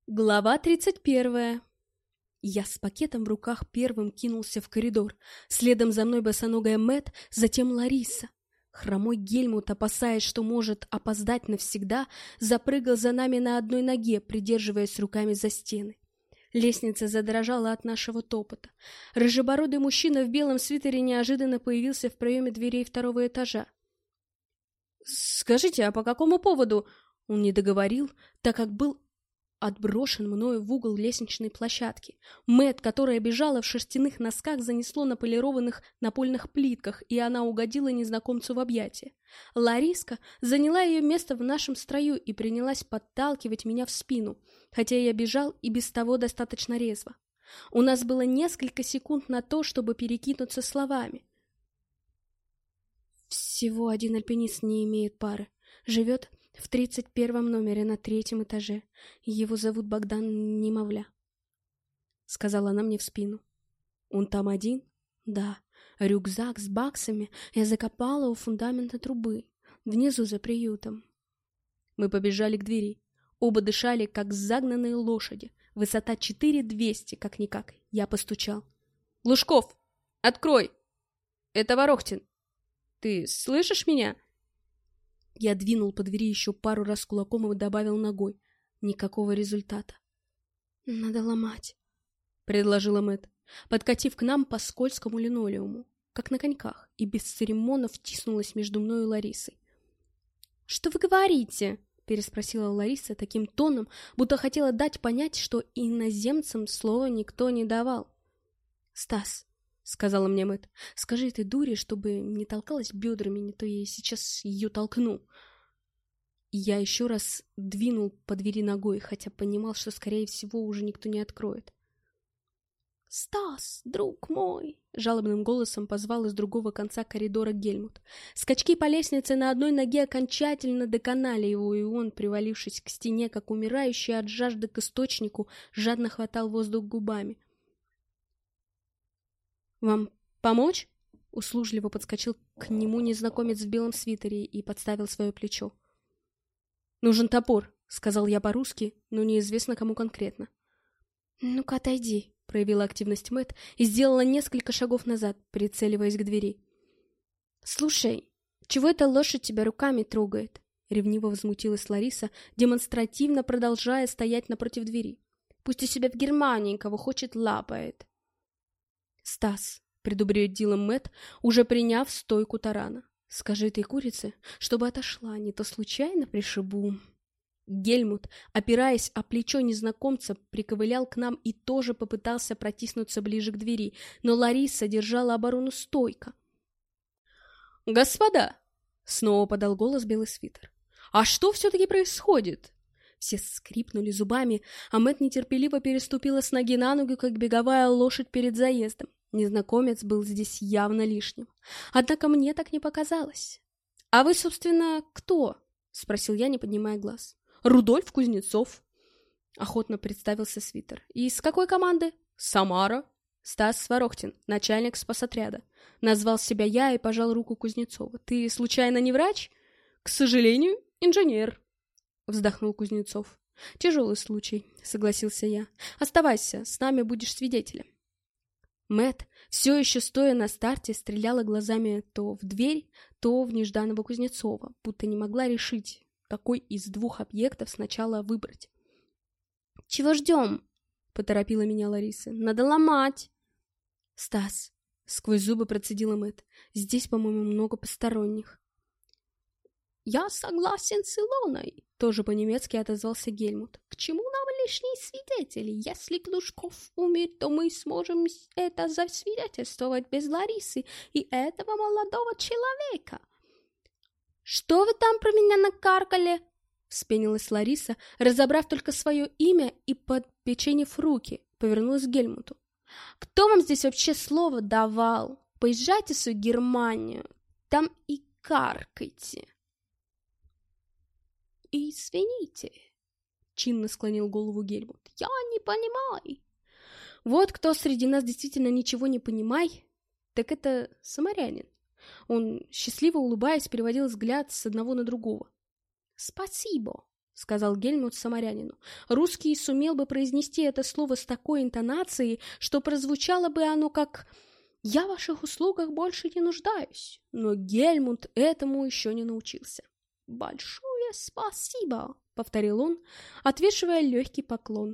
Глава 31. Я с пакетом в руках первым кинулся в коридор. Следом за мной босоногая Мэт, затем Лариса. Хромой Гельмут, опасаясь, что может опоздать навсегда, запрыгал за нами на одной ноге, придерживаясь руками за стены. Лестница задрожала от нашего топота. Рыжебородый мужчина в белом свитере неожиданно появился в проеме дверей второго этажа. «Скажите, а по какому поводу?» Он не договорил, так как был отброшен мною в угол лестничной площадки. Мэт, которая бежала в шерстяных носках, занесло на полированных напольных плитках, и она угодила незнакомцу в объятия. Лариска заняла ее место в нашем строю и принялась подталкивать меня в спину, хотя я бежал и без того достаточно резво. У нас было несколько секунд на то, чтобы перекинуться словами. Всего один альпинист не имеет пары. Живет в 31 номере на 3-м этаже. Его зовут Богдан Немовля. Сказала она мне в спину. Он там один? Да. Рюкзак с баксами я закопала у фундамента трубы, внизу за приютом. Мы побежали к двери. Оба дышали, как загнанные лошади. Высота 4200, как-никак. Я постучал. «Глушков, открой! Это Ворохтин. Ты слышишь меня?» Я двинул по двери еще пару раз кулаком и добавил ногой. Никакого результата. «Надо ломать», — предложила Мэт, подкатив к нам по скользкому линолеуму, как на коньках, и без церемонов втиснулась между мной и Ларисой. «Что вы говорите?» — переспросила Лариса таким тоном, будто хотела дать понять, что иноземцам слова никто не давал. «Стас», — сказала мне Мэт, — «скажи этой дуре, чтобы не толкалась бедрами, не то я сейчас ее толкну». Я еще раз двинул по двери ногой, хотя понимал, что, скорее всего, уже никто не откроет. «Стас, друг мой!» — жалобным голосом позвал из другого конца коридора Гельмут. Скачки по лестнице на одной ноге окончательно доконали его, и он, привалившись к стене, как умирающий от жажды к источнику, жадно хватал воздух губами. «Вам помочь?» — услужливо подскочил к нему незнакомец в белом свитере и подставил свое плечо. «Нужен топор», — сказал я по-русски, но неизвестно кому конкретно. «Ну-ка, отойди», — проявила активность Мэт и сделала несколько шагов назад, прицеливаясь к двери. «Слушай, чего эта лошадь тебя руками трогает?» — ревниво возмутилась Лариса, демонстративно продолжая стоять напротив двери. «Пусть у себя в Германии кого хочет лапает». «Стас», — предупредила Мэт, уже приняв стойку тарана, — «скажи этой курице, чтобы отошла, не то случайно пришибу». Гельмут, опираясь о плечо незнакомца, приковылял к нам и тоже попытался протиснуться ближе к двери, но Лариса держала оборону стойко. «Господа!» — снова подал голос белый свитер. «А что все-таки происходит?» Все скрипнули зубами, а Мэт нетерпеливо переступила с ноги на ногу, как беговая лошадь перед заездом. Незнакомец был здесь явно лишним. Однако мне так не показалось. «А вы, собственно, кто?» — спросил я, не поднимая глаз. «Рудольф Кузнецов», — охотно представился свитер. «И с какой команды?» «Самара». «Стас Ворохтин, начальник спасотряда». Назвал себя я и пожал руку Кузнецова. «Ты, случайно, не врач?» «К сожалению, инженер», — вздохнул Кузнецов. «Тяжелый случай», — согласился я. «Оставайся, с нами будешь свидетелем». Мэт, все еще стоя на старте, стреляла глазами то в дверь, то в нежданного Кузнецова, будто не могла решить, какой из двух объектов сначала выбрать. «Чего ждем?» — поторопила меня Лариса. «Надо ломать!» «Стас!» — сквозь зубы процедила Мэт. «Здесь, по-моему, много посторонних». «Я согласен с Илоной!» — тоже по-немецки отозвался Гельмут. «К чему нам лишние свидетели? Если Глушков умер, то мы сможем это засвидетельствовать без Ларисы и этого молодого человека». «Что вы там про меня накаркали?» — вспенилась Лариса, разобрав только свое имя и подпеченив руки, повернулась к Гельмуту. «Кто вам здесь вообще слово давал? Поезжайте в свою Германию, там и каркайте». «Извините», — чинно склонил голову Гельмут, — «я не понимаю». Вот кто среди нас действительно ничего не понимай, так это самарянин. Он, счастливо улыбаясь, переводил взгляд с одного на другого. «Спасибо», сказал Гельмут самарянину. Русский сумел бы произнести это слово с такой интонацией, что прозвучало бы оно как «Я в ваших услугах больше не нуждаюсь». Но Гельмут этому еще не научился. «Большое спасибо», — повторил он, отвешивая легкий поклон.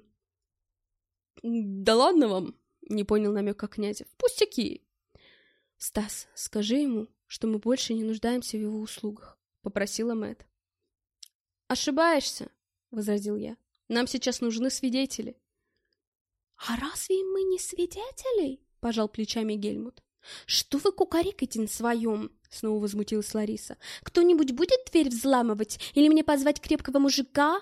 «Да ладно вам», — не понял намека Князев. «Пустяки». «Стас, скажи ему, что мы больше не нуждаемся в его услугах», — попросила Мэтт. «Ошибаешься», — возразил я. «Нам сейчас нужны свидетели». «А разве мы не свидетели?» — пожал плечами Гельмут. «Что вы кукарекаете на своем?» — снова возмутилась Лариса. «Кто-нибудь будет дверь взламывать? Или мне позвать крепкого мужика?»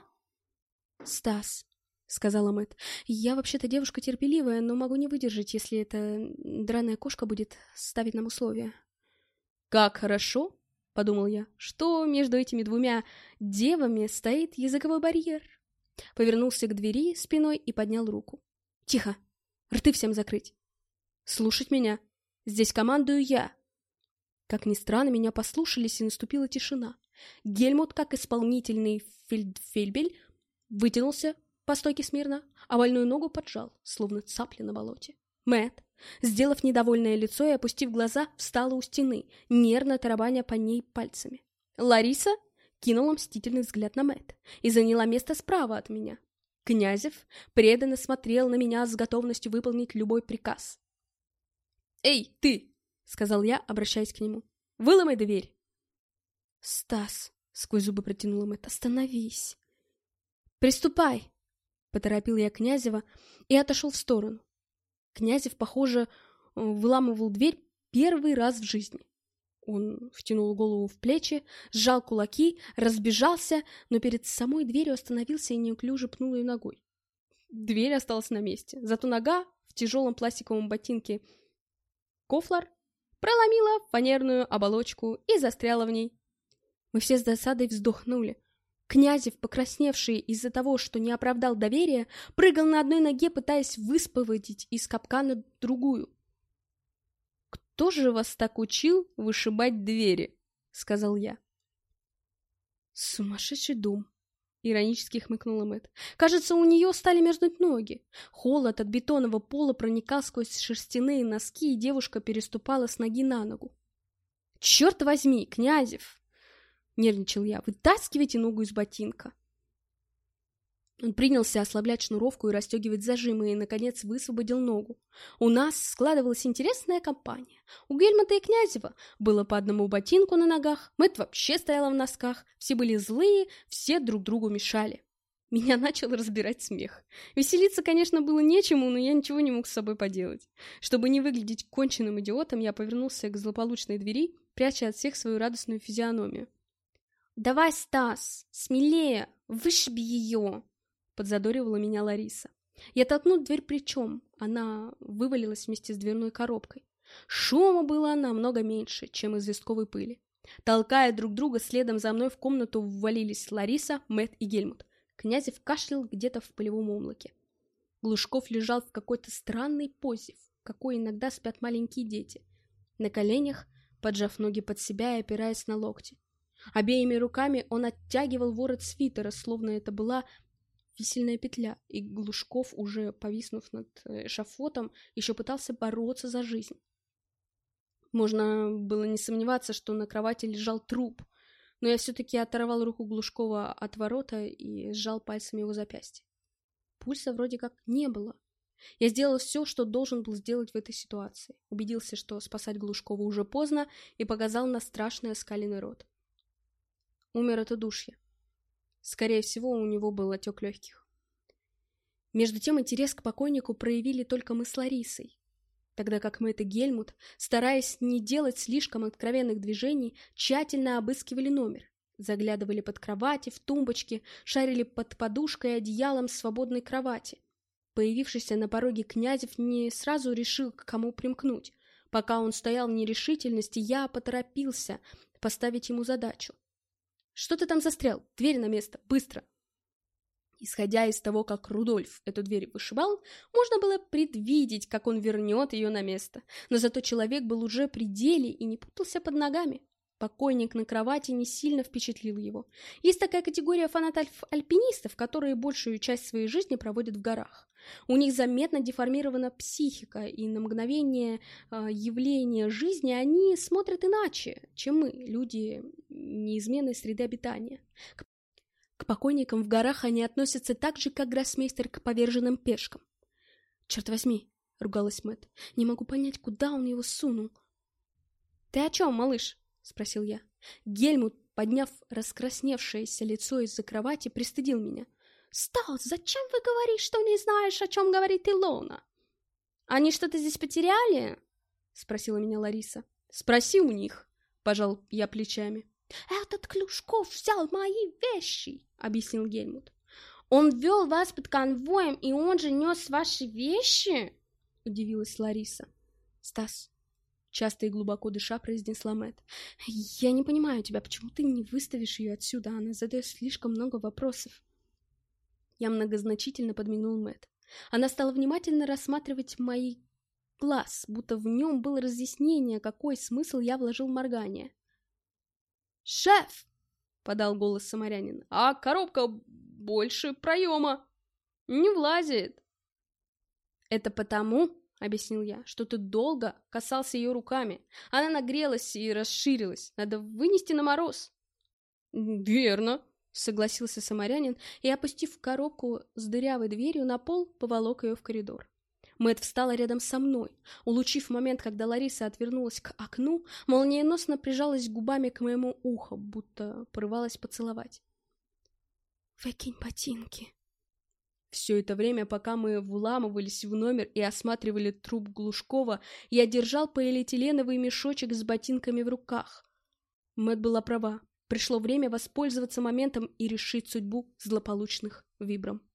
«Стас», — сказала Мэтт, — «я вообще-то девушка терпеливая, но могу не выдержать, если эта драная кошка будет ставить нам условия». «Как хорошо», — подумал я, — «что между этими двумя девами стоит языковой барьер». Повернулся к двери спиной и поднял руку. «Тихо! Рты всем закрыть! Слушать меня! Здесь командую я!» Как ни странно, меня послушались, и наступила тишина. Гельмут, как исполнительный фельдфебель, вытянулся по стойке смирно, а больную ногу поджал, словно цапля на болоте. Мэтт, сделав недовольное лицо и опустив глаза, встала у стены, нервно тарабаня по ней пальцами. Лариса кинула мстительный взгляд на Мэтт и заняла место справа от меня. Князев преданно смотрел на меня с готовностью выполнить любой приказ. «Эй, ты!» — сказал я, обращаясь к нему. «Выломай дверь!» «Стас!» — сквозь зубы протянула Мэтт. «Остановись!» «Приступай!» — поторопил я Князева и отошел в сторону. Князев, похоже, выламывал дверь первый раз в жизни. Он втянул голову в плечи, сжал кулаки, разбежался, но перед самой дверью остановился и неуклюже пнул ее ногой. Дверь осталась на месте, зато нога в тяжелом пластиковом ботинке кофлар проломила фанерную оболочку и застряла в ней. Мы все с досадой вздохнули. Князев, покрасневший из-за того, что не оправдал доверия, прыгал на одной ноге, пытаясь высвободить из капкана другую. «Кто же вас так учил вышибать двери?» — сказал я. «Сумасшедший дом!» — иронически хмыкнула Мэтт. «Кажется, у нее стали мерзнуть ноги. Холод от бетонного пола проникал сквозь шерстяные носки, и девушка переступала с ноги на ногу. «Черт возьми, Князев!» — нервничал я. «Вытаскивайте ногу из ботинка!» Он принялся ослаблять шнуровку и расстегивать зажимы, и, наконец, высвободил ногу. У нас складывалась интересная компания. У Гельмута и Князева было по одному ботинку на ногах, Мэтт вообще стояла в носках, все были злые, все друг другу мешали. Меня начал разбирать смех. Веселиться, конечно, было нечему, но я ничего не мог с собой поделать. Чтобы не выглядеть конченным идиотом, я повернулся к злополучной двери, пряча от всех свою радостную физиономию. «Давай, Стас, смелее, вышиби ее!» — подзадоривала меня Лариса. Я толкнул дверь плечом, она вывалилась вместе с дверной коробкой. Шума было намного меньше, чем известковой пыли. Толкая друг друга, следом за мной в комнату ввалились Лариса, Мэтт и Гельмут. Князев кашлял где-то в пылевом облаке. Глушков лежал в какой-то странной позе, в какой иногда спят маленькие дети. На коленях, поджав ноги под себя и опираясь на локти. Обеими руками он оттягивал ворот свитера, словно это была висельная петля, и Глушков, уже повиснув над эшафотом, еще пытался бороться за жизнь. Можно было не сомневаться, что на кровати лежал труп, но я все-таки оторвал руку Глушкова от ворота и сжал пальцами его запястье. Пульса вроде как не было. Я сделал все, что должен был сделать в этой ситуации. Убедился, что спасать Глушкова уже поздно, и показал на страшный оскаленный рот. Умер от удушья. Скорее всего, у него был отек легких. Между тем, интерес к покойнику проявили только мы с Ларисой, тогда как Мэтт и Гельмут, стараясь не делать слишком откровенных движений, тщательно обыскивали номер, заглядывали под кровати, в тумбочки, шарили под подушкой и одеялом свободной кровати. Появившийся на пороге Князев не сразу решил, к кому примкнуть. Пока он стоял в нерешительности, я поторопился поставить ему задачу. «Что ты там застрял? Дверь на место! Быстро!» Исходя из того, как Рудольф эту дверь вышибал, можно было предвидеть, как он вернет ее на место. Но зато человек был уже при деле и не путался под ногами. Покойник на кровати не сильно впечатлил его. Есть такая категория фанатов-альпинистов, которые большую часть своей жизни проводят в горах. У них заметно деформирована психика, и на мгновение явления жизни они смотрят иначе, чем мы, люди неизменной среды обитания. К покойникам в горах они относятся так же, как гроссмейстер к поверженным пешкам. «Черт возьми!» — ругалась Мэтт. «Не могу понять, куда он его сунул». «Ты о чем, малыш?» — спросил я. Гельмут, подняв раскрасневшееся лицо из-за кровати, пристыдил меня. «Стаус, зачем вы говорите, что не знаешь, о чем говорит Илона?» «Они что-то здесь потеряли?» — спросила меня Лариса. «Спроси у них», — пожал я плечами. «Этот Клюшков взял мои вещи», — объяснил Гельмут. «Он вел вас под конвоем, и он же нес ваши вещи?» — удивилась Лариса. «Стас», — часто и глубоко дыша произнесла Мэтт, — «я не понимаю тебя, почему ты не выставишь ее отсюда? Она задает слишком много вопросов». Я многозначительно подмигнул Мэтт. Она стала внимательно рассматривать мои глаз, будто в нем было разъяснение, какой смысл я вложил в моргание. «Шеф!» — подал голос самарянин. «А коробка больше проема. Не влазит». «Это потому, — объяснил я, — что ты долго касался ее руками. Она нагрелась и расширилась. Надо вынести на мороз». «Верно», — согласился самарянин и, опустив коробку с дырявой дверью на пол, поволок ее в коридор. Мэтт встала рядом со мной. Улучив момент, когда Лариса отвернулась к окну, молниеносно прижалась губами к моему уху, будто порывалась поцеловать. «Выкинь ботинки». Все это время, пока мы вламывались в номер и осматривали труп Глушкова, я держал полиэтиленовый мешочек с ботинками в руках. Мэтт была права. Пришло время воспользоваться моментом и решить судьбу злополучных Вибрам.